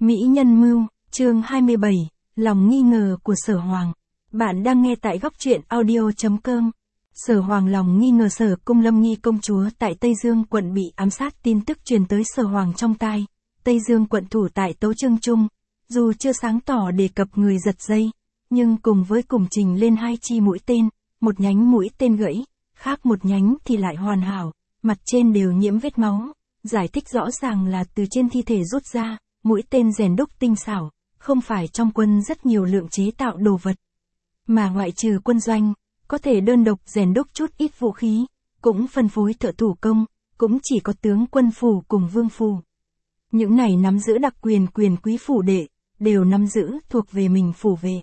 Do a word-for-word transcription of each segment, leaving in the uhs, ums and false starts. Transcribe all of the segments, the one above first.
Mỹ nhân mưu, chương hai mươi bảy, lòng nghi ngờ của Sở Hoàng. Bạn đang nghe tại góc truyện audio chấm com. Sở Hoàng lòng nghi ngờ Sở Cung Lâm Nghi công chúa tại Tây Dương quận bị ám sát, tin tức truyền tới Sở Hoàng trong tai. Tây Dương quận thủ tại Tấu Chương Trung, dù chưa sáng tỏ đề cập người giật dây, nhưng cùng với cùng trình lên hai chi mũi tên, một nhánh mũi tên gãy, khác một nhánh thì lại hoàn hảo, mặt trên đều nhiễm vết máu, giải thích rõ ràng là từ trên thi thể rút ra. Mũi tên rèn đúc tinh xảo, không phải trong quân rất nhiều lượng chế tạo đồ vật, mà ngoại trừ quân doanh, có thể đơn độc rèn đúc chút ít vũ khí, cũng phân phối thợ thủ công, cũng chỉ có tướng quân phủ cùng vương phủ. Những này nắm giữ đặc quyền quyền quý phủ đệ, đều nắm giữ thuộc về mình phủ vệ.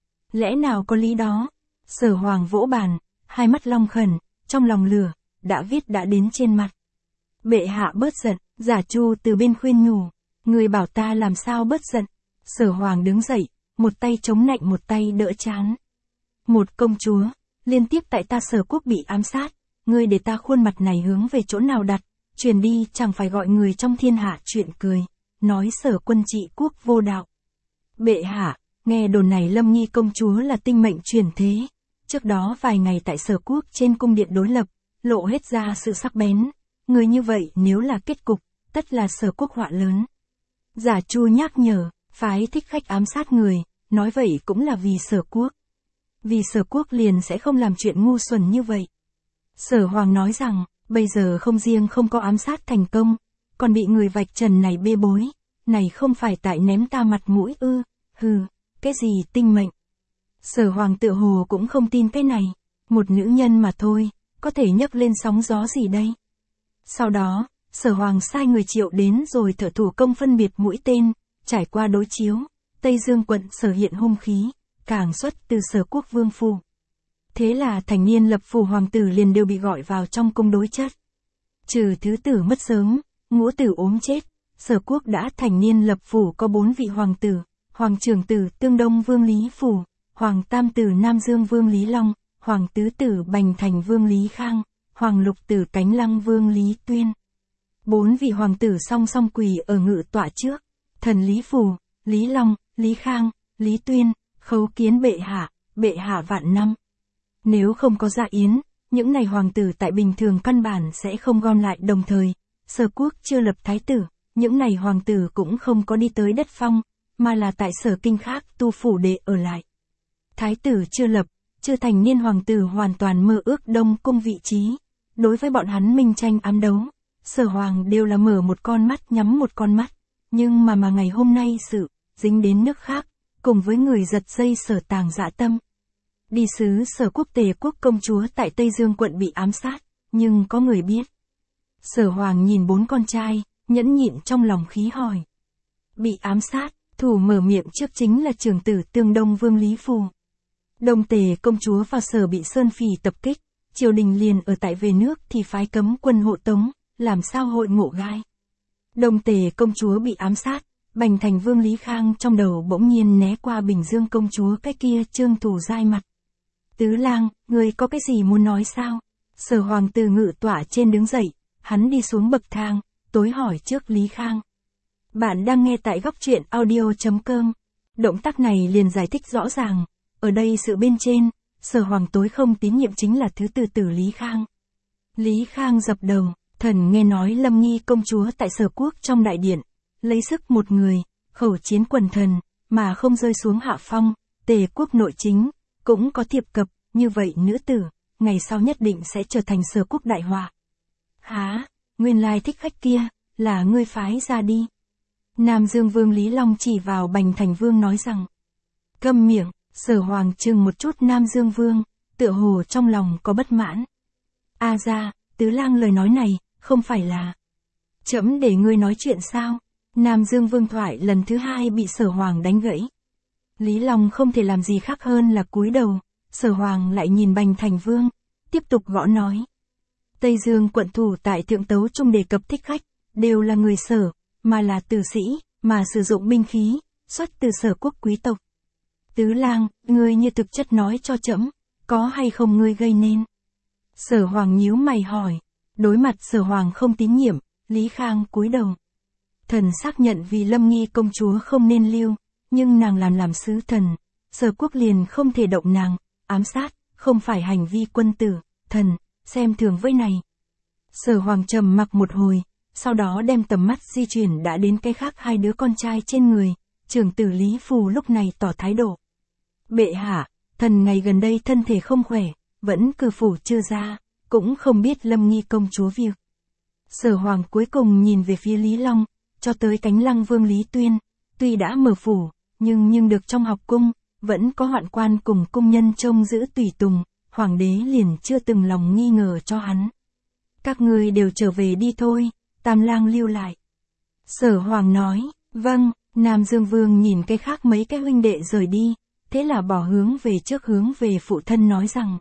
Lẽ nào có lý đó? Sở Hoàng vỗ bàn, hai mắt long khẩn, trong lòng lửa, đã viết đã đến trên mặt. Bệ hạ bớt giận, Giả Chu từ bên khuyên nhủ. Người bảo ta làm sao bớt giận. Sở Hoàng đứng dậy, một tay chống nạnh một tay đỡ chán. Một công chúa, liên tiếp tại ta Sở quốc bị ám sát, ngươi để ta khuôn mặt này hướng về chỗ nào đặt, truyền đi chẳng phải gọi người trong thiên hạ chuyện cười, nói Sở quân trị quốc vô đạo. Bệ hạ, nghe đồn này Lâm Nghi công chúa là tinh mệnh truyền thế, trước đó vài ngày tại Sở quốc trên cung điện đối lập, lộ hết ra sự sắc bén, người như vậy nếu là kết cục, tất là Sở quốc họa lớn. Giả Chu nhắc nhở, phái thích khách ám sát người, nói vậy cũng là vì Sở quốc. Vì Sở quốc liền sẽ không làm chuyện ngu xuẩn như vậy. Sở Hoàng nói rằng, bây giờ không riêng không có ám sát thành công, còn bị người vạch trần này bê bối, này không phải tại ném ta mặt mũi ư, hừ, cái gì tinh mệnh. Sở Hoàng tự hồ cũng không tin cái này, một nữ nhân mà thôi, có thể nhấc lên sóng gió gì đây. Sau đó, Sở Hoàng sai người triệu đến rồi thợ thủ công phân biệt mũi tên, trải qua đối chiếu, Tây Dương quận sở hiện hung khí, càng xuất từ Sở quốc vương phủ. Thế là thành niên lập phủ hoàng tử liền đều bị gọi vào trong cung đối chất. Trừ thứ tử mất sớm, ngũ tử ốm chết, Sở quốc đã thành niên lập phủ có bốn vị hoàng tử, hoàng trưởng tử Tương Đông Vương Lý Phủ, hoàng tam tử Nam Dương Vương Lý Long, hoàng tứ tử Bành Thành Vương Lý Khang, hoàng lục tử Cánh Lăng Vương Lý Tuyên. Bốn vị hoàng tử song song quỳ ở ngự tọa trước, thần Lý Phủ, Lý Long, Lý Khang, Lý Tuyên, khấu kiến bệ hạ, bệ hạ vạn năm. Nếu không có dạ yến, những này hoàng tử tại bình thường căn bản sẽ không gom lại đồng thời, Sở quốc chưa lập thái tử, những này hoàng tử cũng không có đi tới đất phong, mà là tại Sở kinh khác tu phủ để ở lại. Thái tử chưa lập, chưa thành niên hoàng tử hoàn toàn mơ ước Đông cung vị trí, đối với bọn hắn minh tranh ám đấu. Sở Hoàng đều là mở một con mắt nhắm một con mắt, nhưng mà mà ngày hôm nay sự, dính đến nước khác, cùng với người giật dây Sở tàng dã tâm. Đi sứ Sở quốc Tề quốc công chúa tại Tây Dương quận bị ám sát, nhưng có người biết. Sở Hoàng nhìn bốn con trai, nhẫn nhịn trong lòng khí hỏi. Bị ám sát, thủ mở miệng trước chính là trưởng tử Tương Đông Vương Lý Phù. Đông Tề công chúa vào Sở bị Sơn Phỉ tập kích, triều đình liền ở tại về nước thì phái cấm quân hộ tống. Làm sao hội ngộ gai. Đông Tề công chúa bị ám sát, Bành Thành Vương Lý Khang trong đầu bỗng nhiên né qua Bình Dương công chúa cái kia trương thủ dai mặt. Tứ lang, người có cái gì muốn nói sao? Sở Hoàng từ ngự tọa trên đứng dậy, hắn đi xuống bậc thang, tối hỏi trước Lý Khang. Bạn đang nghe tại góc truyện audio chấm com. Động tác này liền giải thích rõ ràng, ở đây sự bên trên, Sở Hoàng tối không tín nhiệm chính là thứ tử tử Lý Khang. Lý Khang dập đầu. Thần nghe nói Lâm Nghi công chúa tại Sở quốc trong đại điện, lấy sức một người, khẩu chiến quần thần, mà không rơi xuống hạ phong, Tề quốc nội chính, cũng có thiệp cập, như vậy nữ tử, ngày sau nhất định sẽ trở thành Sở quốc đại họa. Há, nguyên lai thích khách kia, là ngươi phái ra đi. Nam Dương Vương Lý Long chỉ vào Bành Thành Vương nói rằng, câm miệng, Sở Hoàng trừng một chút Nam Dương Vương, tựa hồ trong lòng có bất mãn. A ra, tứ lang lời nói này, không phải là trẫm để ngươi nói chuyện sao? Nam Dương Vương thoại lần thứ hai bị Sở Hoàng đánh gãy. Lý Long không thể làm gì khác hơn là cúi đầu, Sở Hoàng lại nhìn Bành Thành Vương, tiếp tục gõ nói. Tây Dương quận thủ tại Thượng Tấu Trung đề cập thích khách, đều là người Sở, mà là tử sĩ, mà sử dụng binh khí, xuất từ Sở quốc quý tộc. Tứ lang, ngươi như thực chất nói cho trẫm, có hay không ngươi gây nên? Sở Hoàng nhíu mày hỏi. Đối mặt Sở Hoàng không tín nhiệm, Lý Khang cúi đầu. Thần xác nhận vì Lâm Nghi công chúa không nên lưu, nhưng nàng làm làm sứ thần, Sở Quốc liền không thể động nàng, ám sát, không phải hành vi quân tử, thần, xem thường với này. Sở Hoàng trầm mặc một hồi, sau đó đem tầm mắt di chuyển đã đến cái khác hai đứa con trai trên người, trưởng tử Lý Phù lúc này tỏ thái độ. Bệ hạ, thần ngày gần đây thân thể không khỏe, vẫn cử phủ chưa ra, cũng không biết Lâm Nghi công chúa việc. Sở Hoàng cuối cùng nhìn về phía Lý Long, cho tới cánh Lăng Vương Lý Tuyên, tuy đã mở phủ, nhưng nhưng được trong học cung, vẫn có hoạn quan cùng cung nhân trông giữ tùy tùng, Hoàng đế liền chưa từng lòng nghi ngờ cho hắn. Các ngươi đều trở về đi thôi, Tam Lang lưu lại. Sở Hoàng nói, vâng. Nam Dương Vương nhìn cái khác mấy cái huynh đệ rời đi, thế là bỏ hướng về trước hướng về phụ thân nói rằng.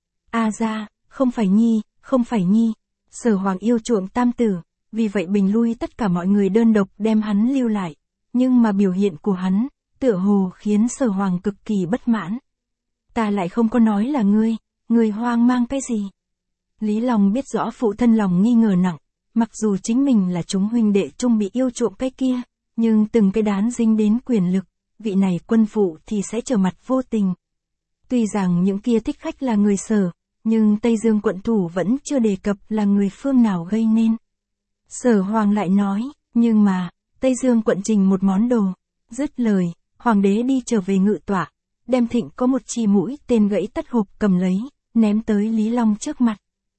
A ra, không phải nhi, không phải nhi. Sở Hoàng yêu chuộng tam tử, vì vậy bình lui tất cả mọi người đơn độc đem hắn lưu lại, nhưng mà biểu hiện của hắn, tựa hồ khiến Sở Hoàng cực kỳ bất mãn. Ta lại không có nói là ngươi, ngươi hoang mang cái gì? Lý Long biết rõ phụ thân lòng nghi ngờ nặng, mặc dù chính mình là chúng huynh đệ chung bị yêu chuộng cái kia, nhưng từng cái đán dính đến quyền lực, vị này quân phụ thì sẽ trở mặt vô tình. Tuy rằng những kia thích khách là người Sở, nhưng Tây Dương quận thủ vẫn chưa đề cập là người phương nào gây nên. Sở Hoàng lại nói, nhưng mà, Tây Dương quận trình một món đồ. Dứt lời, Hoàng đế đi trở về ngự tọa, đem thịnh có một chi mũi tên gãy tất hộp cầm lấy, ném tới Lý Long trước mặt.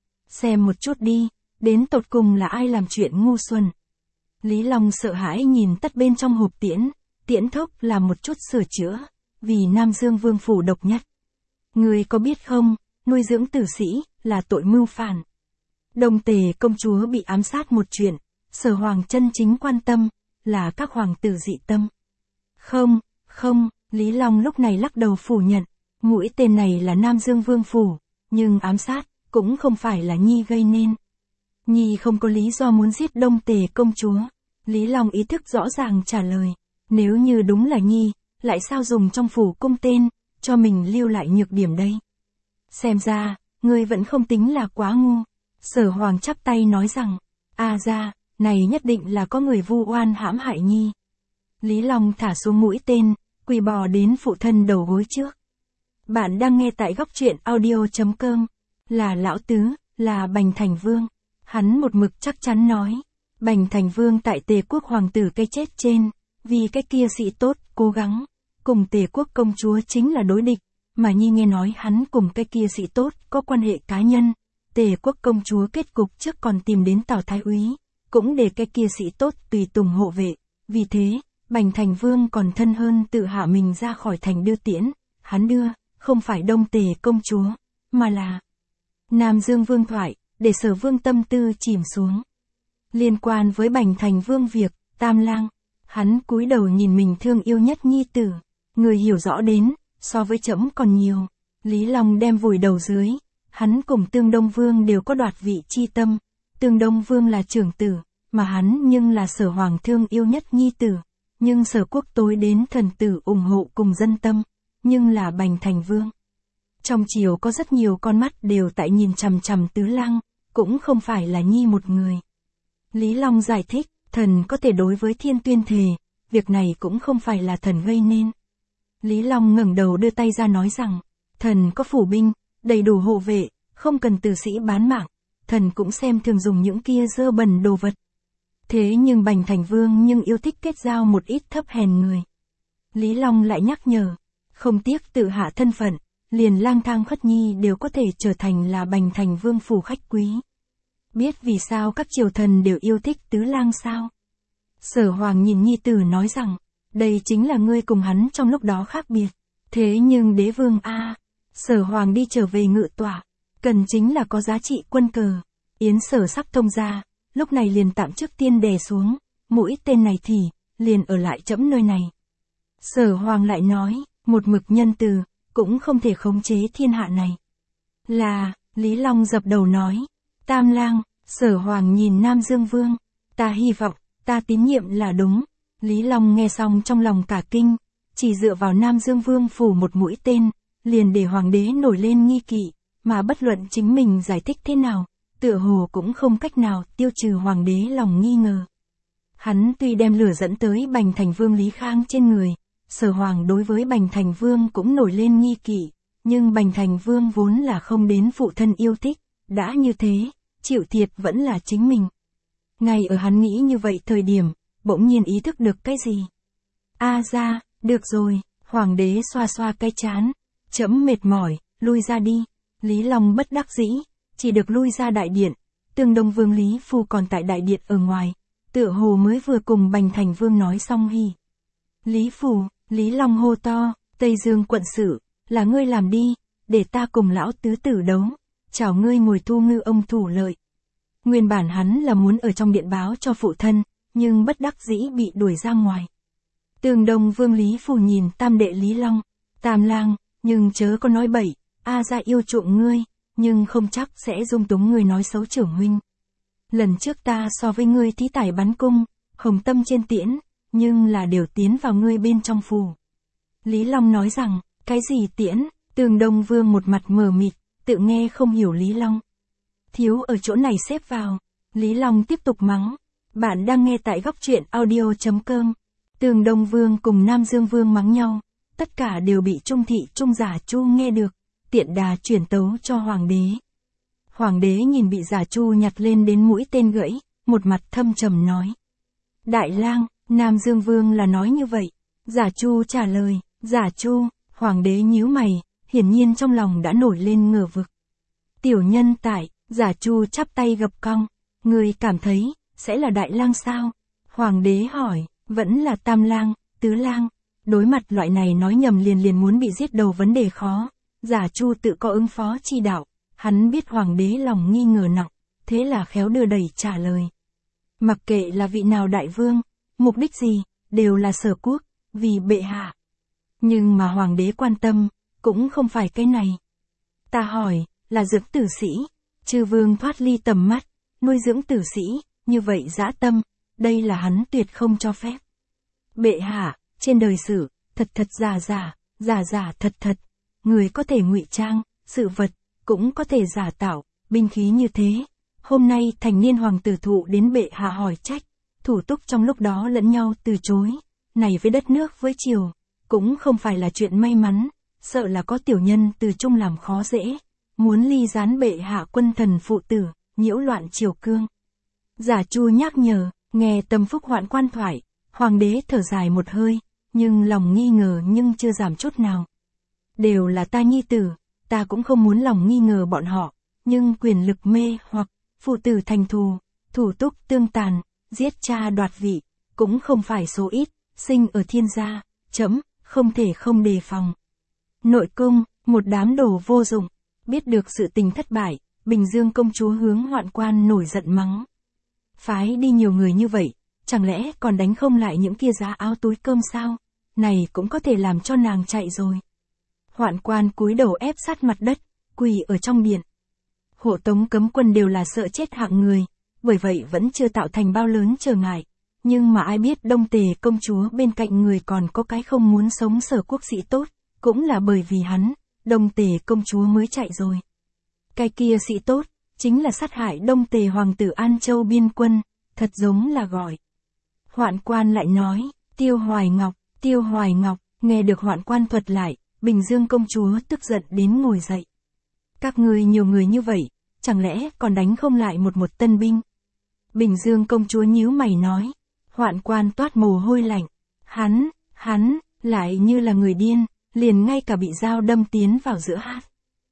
Xem một chút đi, đến tột cùng là ai làm chuyện ngu xuẩn. Lý Long sợ hãi nhìn tất bên trong hộp tiễn, tiễn thốc là một chút sửa chữa, vì Nam Dương Vương phủ độc nhất. Người có biết không, nuôi dưỡng tử sĩ, là tội mưu phản. Đồng Tề công chúa bị ám sát một chuyện, Sở Hoàng chân chính quan tâm, là các hoàng tử dị tâm. Không, không, Lý Long lúc này lắc đầu phủ nhận, mũi tên này là Nam Dương Vương phủ, nhưng ám sát, cũng không phải là Nhi gây nên. Nhi không có lý do muốn giết Đông Tề công chúa. Lý Long ý thức rõ ràng trả lời, nếu như đúng là Nhi, lại sao dùng trong phủ cung tên, cho mình lưu lại nhược điểm đây? Xem ra, ngươi vẫn không tính là quá ngu. Sở Hoàng chắp tay nói rằng, a ra, này nhất định là có người vu oan hãm hại Nhi. Lý Long thả xuống mũi tên, quỳ bò đến phụ thân đầu gối trước. Bạn đang nghe tại góc truyện audio chấm com, là lão tứ, là Bành Thành Vương. Hắn một mực chắc chắn nói, Bành Thành Vương tại Tề quốc hoàng tử cái chết trên, vì cái kia sĩ tốt, cố gắng, cùng Tề quốc công chúa chính là đối địch, mà Nhi nghe nói hắn cùng cái kia sĩ tốt có quan hệ cá nhân, Tề quốc công chúa kết cục trước còn tìm đến Tào Thái Úy, cũng để cái kia sĩ tốt tùy tùng hộ vệ, vì thế, Bành Thành Vương còn thân hơn tự hạ mình ra khỏi thành đưa tiễn, hắn đưa, không phải Đông Tề công chúa, mà là Nam Dương Vương thoại, để Sở Vương tâm tư chìm xuống. Liên quan với Bành Thành Vương việc, Tam Lang, hắn cúi đầu nhìn mình thương yêu nhất nhi tử, người hiểu rõ đến, so với trẫm còn nhiều. Lý Long đem vùi đầu dưới, hắn cùng Tương Đông Vương đều có đoạt vị chi tâm, Tương Đông Vương là trưởng tử, mà hắn nhưng là Sở Hoàng thương yêu nhất nhi tử, nhưng Sở Quốc tối đến thần tử ủng hộ cùng dân tâm, nhưng là Bành Thành Vương. Trong triều có rất nhiều con mắt đều tại nhìn chằm chằm Tứ Lang, cũng không phải là Nhi một người. Lý Long giải thích, thần có thể đối với Thiên tuyên thề, việc này cũng không phải là thần gây nên. Lý Long ngẩng đầu đưa tay ra nói rằng, thần có phủ binh, đầy đủ hộ vệ, không cần tử sĩ bán mạng, thần cũng xem thường dùng những kia dơ bẩn đồ vật. Thế nhưng Bành Thành Vương nhưng yêu thích kết giao một ít thấp hèn người. Lý Long lại nhắc nhở, không tiếc tự hạ thân phận, liền lang thang khất nhi đều có thể trở thành là Bành Thành Vương phủ khách quý. Biết vì sao các triều thần đều yêu thích Tứ Lang sao? Sở Hoàng nhìn nhi tử nói rằng, đây chính là ngươi cùng hắn trong lúc đó khác biệt. Thế nhưng đế vương a, à, Sở Hoàng đi trở về ngự tọa, cần chính là có giá trị quân cờ. Yến Sở sắp thông ra, lúc này liền tạm trước tiên đè xuống, mũi tên này thì, liền ở lại trẫm nơi này. Sở Hoàng lại nói, một mực nhân từ, cũng không thể khống chế thiên hạ này. Là, Lý Long dập đầu nói, Tam Lang, Sở Hoàng nhìn Nam Dương Vương, ta hy vọng, ta tín nhiệm là đúng. Lý Long nghe xong trong lòng cả kinh, chỉ dựa vào Nam Dương Vương phủ một mũi tên, liền để hoàng đế nổi lên nghi kỵ, mà bất luận chính mình giải thích thế nào, tựa hồ cũng không cách nào tiêu trừ hoàng đế lòng nghi ngờ. Hắn tuy đem lửa dẫn tới Bành Thành Vương Lý Khang trên người, Sở Hoàng đối với Bành Thành Vương cũng nổi lên nghi kỵ, nhưng Bành Thành Vương vốn là không đến phụ thân yêu thích, đã như thế, chịu thiệt vẫn là chính mình. Ngay ở hắn nghĩ như vậy thời điểm, bỗng nhiên ý thức được cái gì. A ra, được rồi, Hoàng đế xoa xoa cái trán, trẫm mệt mỏi, lui ra đi. Lý Long bất đắc dĩ, chỉ được lui ra đại điện, Tương Đông Vương Lý Phu còn tại đại điện ở ngoài, tựa hồ mới vừa cùng Bành Thành Vương nói xong hì. Lý Phu, Lý Long hô to, Tây Dương quận sử, là ngươi làm đi, để ta cùng lão tứ tử đấu, chào ngươi ngồi thu ngư ông thủ lợi. Nguyên bản hắn là muốn ở trong điện báo cho phụ thân, nhưng bất đắc dĩ bị đuổi ra ngoài. Tương Đông Vương Lý Phu nhìn tam đệ Lý Long, Tam lang, nhưng chớ có nói bậy, A ra yêu chuộng ngươi, nhưng không chắc sẽ dung túng ngươi nói xấu trưởng huynh. Lần trước ta so với ngươi thí tài bắn cung, hồng tâm trên tiễn, nhưng là đều tiến vào ngươi bên trong phù. Lý Long nói rằng, cái gì tiễn? Tương Đông Vương một mặt mờ mịt, tự nghe không hiểu Lý Long. Thiếu ở chỗ này xếp vào. Lý Long tiếp tục mắng. Bạn đang nghe tại góc truyện audio chấm com. Tương Đông Vương cùng Nam Dương Vương mắng nhau, tất cả đều bị Trung Thị Trung Giả Chu nghe được, tiện đà chuyển tấu cho Hoàng đế. Hoàng đế nhìn bị Giả Chu nhặt lên đến mũi tên gãy, một mặt thâm trầm nói. Đại lang, Nam Dương Vương là nói như vậy. Giả Chu trả lời, Giả Chu, Hoàng đế nhíu mày, hiển nhiên trong lòng đã nổi lên ngờ vực. Tiểu nhân tại, Giả Chu chắp tay gập cong, người cảm thấy, sẽ là đại lang sao? Hoàng đế hỏi, vẫn là tam lang, tứ lang. Đối mặt loại này nói nhầm liền liền muốn bị giết đầu vấn đề khó, Giả Chu tự có ứng phó chi đạo, hắn biết Hoàng đế lòng nghi ngờ nặng, thế là khéo đưa đẩy trả lời. Mặc kệ là vị nào đại vương, mục đích gì, đều là Sở quốc, vì bệ hạ. Nhưng mà Hoàng đế quan tâm, cũng không phải cái này. Ta hỏi, là dưỡng tử sĩ, chư vương thoát ly tầm mắt, nuôi dưỡng tử sĩ, như vậy dã tâm, đây là hắn tuyệt không cho phép. Bệ hạ, trên đời sử, thật thật giả giả, giả giả thật thật, người có thể ngụy trang, sự vật, cũng có thể giả tạo, binh khí như thế. Hôm nay thành niên hoàng tử thụ đến bệ hạ hỏi trách, thủ túc trong lúc đó lẫn nhau từ chối, này với đất nước với triều, cũng không phải là chuyện may mắn, sợ là có tiểu nhân từ chung làm khó dễ, muốn ly gián bệ hạ quân thần phụ tử, nhiễu loạn triều cương. Giả Chu nhắc nhở, nghe Tâm Phúc Hoạn quan thoại, Hoàng đế thở dài một hơi, nhưng lòng nghi ngờ nhưng chưa giảm chút nào. Đều là ta nhi tử, ta cũng không muốn lòng nghi ngờ bọn họ, nhưng quyền lực mê hoặc, phụ tử thành thù, thủ túc tương tàn, giết cha đoạt vị, cũng không phải số ít, sinh ở thiên gia, chấm, không thể không đề phòng. Nội cung, một đám đồ vô dụng, biết được sự tình thất bại, Bình Dương công chúa hướng Hoạn quan nổi giận mắng. Phái đi nhiều người như vậy, chẳng lẽ còn đánh không lại những kia giá áo túi cơm sao? Này cũng có thể làm cho nàng chạy rồi. Hoạn quan cúi đầu ép sát mặt đất, quỳ ở trong điện. Hộ tống cấm quân đều là sợ chết hạng người, bởi vậy vẫn chưa tạo thành bao lớn trở ngại. Nhưng mà ai biết Đông Tề công chúa bên cạnh người còn có cái không muốn sống Sở quốc sĩ tốt, cũng là bởi vì hắn, Đông Tề công chúa mới chạy rồi. Cái kia sĩ tốt, chính là sát hại Đông Tề hoàng tử An Châu biên quân, thật giống là gọi. Hoạn quan lại nói, Tiêu Hoài Ngọc, Tiêu Hoài Ngọc, nghe được Hoạn quan thuật lại, Bình Dương công chúa tức giận đến ngồi dậy. Các ngươi nhiều người như vậy, chẳng lẽ còn đánh không lại một một tân binh? Bình Dương công chúa nhíu mày nói, Hoạn quan toát mồ hôi lạnh, hắn, hắn, lại như là người điên, liền ngay cả bị dao đâm tiến vào giữa hát.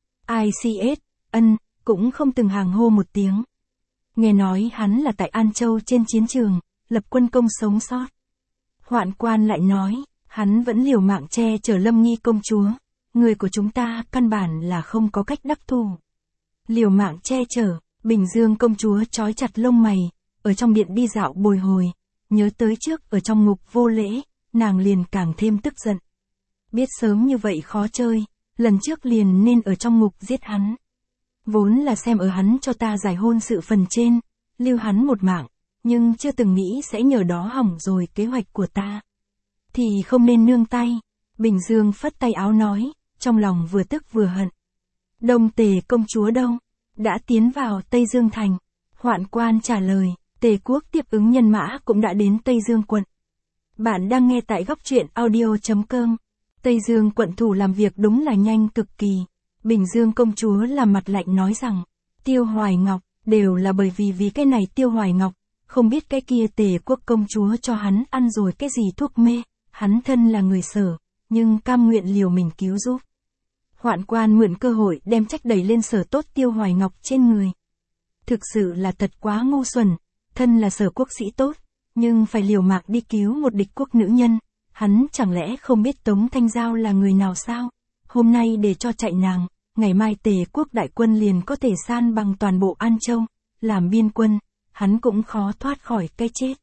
i xê ét, ân, cũng không từng hàng hô một tiếng. Nghe nói hắn là tại An Châu trên chiến trường, lập quân công sống sót. Hoạn quan lại nói, hắn vẫn liều mạng che chở Lâm Nghi công chúa, người của chúng ta căn bản là không có cách đắc thù. Liều mạng che chở, Bình Dương công chúa trói chặt lông mày, ở trong điện đi dạo bồi hồi, nhớ tới trước ở trong ngục vô lễ, nàng liền càng thêm tức giận. Biết sớm như vậy khó chơi, lần trước liền nên ở trong ngục giết hắn. Vốn là xem ở hắn cho ta giải hôn sự phần trên, lưu hắn một mạng, nhưng chưa từng nghĩ sẽ nhờ đó hỏng rồi kế hoạch của ta. Thì không nên nương tay. Bình Dương phất tay áo nói, trong lòng vừa tức vừa hận. Đông Tề công chúa đâu? Đã tiến vào Tây Dương thành. Hoạn quan trả lời, Tề Quốc tiếp ứng nhân mã cũng đã đến Tây Dương quận. Bạn đang nghe tại góc truyện audio.com. Tây Dương quận thủ làm việc đúng là nhanh cực kỳ. Bình Dương công chúa làm mặt lạnh nói rằng, Tiêu Hoài Ngọc, đều là bởi vì vì cái này Tiêu Hoài Ngọc, không biết cái kia Tề Quốc công chúa cho hắn ăn rồi cái gì thuốc mê, hắn thân là người Sở, nhưng cam nguyện liều mình cứu giúp. Hoạn quan mượn cơ hội đem trách đẩy lên Sở tốt Tiêu Hoài Ngọc trên người. Thực sự là thật quá ngu xuẩn, thân là Sở quốc sĩ tốt, nhưng phải liều mạng đi cứu một địch quốc nữ nhân, hắn chẳng lẽ không biết Tống Thanh Giao là người nào sao? Hôm nay để cho chạy nàng, ngày mai Tề Quốc đại quân liền có thể san bằng toàn bộ An Châu, làm biên quân, hắn cũng khó thoát khỏi cái chết.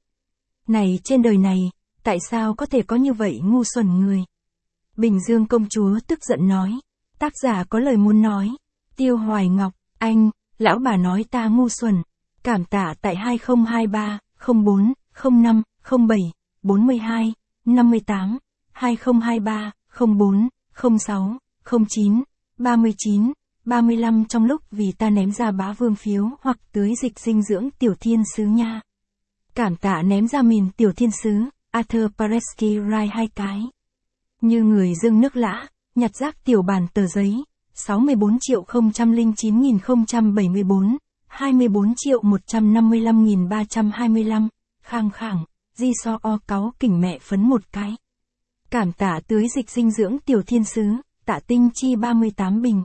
Này trên đời này, tại sao có thể có như vậy ngu xuẩn người? Bình Dương công chúa tức giận nói, tác giả có lời muốn nói, Tiêu Hoài Ngọc, anh, lão bà nói ta ngu xuẩn, cảm tạ tại hai không hai ba, không bốn, không năm, không bảy, bốn mươi hai, năm mươi tám, hai không hai ba, không bốn, không sáu, không chín, ba mươi chín, ba mươi lăm trong lúc vì ta ném ra bá vương phiếu hoặc tưới dịch dinh dưỡng tiểu thiên sứ nha. Cảm tạ ném ra mìn tiểu thiên sứ, Arthur Paresky Rai hai cái. Như người dưng nước lã, nhặt rác tiểu bản tờ giấy, sáu mươi bốn triệu không trăm lẻ chín nghìn không trăm bảy mươi bốn, hai mươi bốn triệu một trăm năm mươi lăm nghìn ba trăm hai mươi lăm, khang khẳng, di so o cáu kỉnh mẹ phấn một cái. Cảm tạ tưới dịch dinh dưỡng tiểu thiên sứ, Tạ Tinh Chi ba mươi tám bình.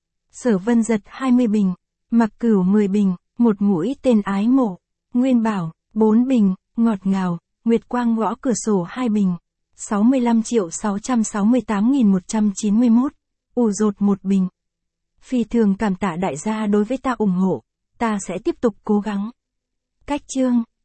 Sở Vân Giật hai mươi bình, Mặc Cửu mười bình, một mũi tên ái mộ, Nguyên Bảo, bốn bình, ngọt ngào, Nguyệt Quang gõ cửa sổ hai bình, sáu mươi lăm triệu sáu trăm sáu mươi tám nghìn một trăm chín mươi mốt, ủ rột một bình. Phi thường cảm tạ đại gia đối với ta ủng hộ, ta sẽ tiếp tục cố gắng. Cách chương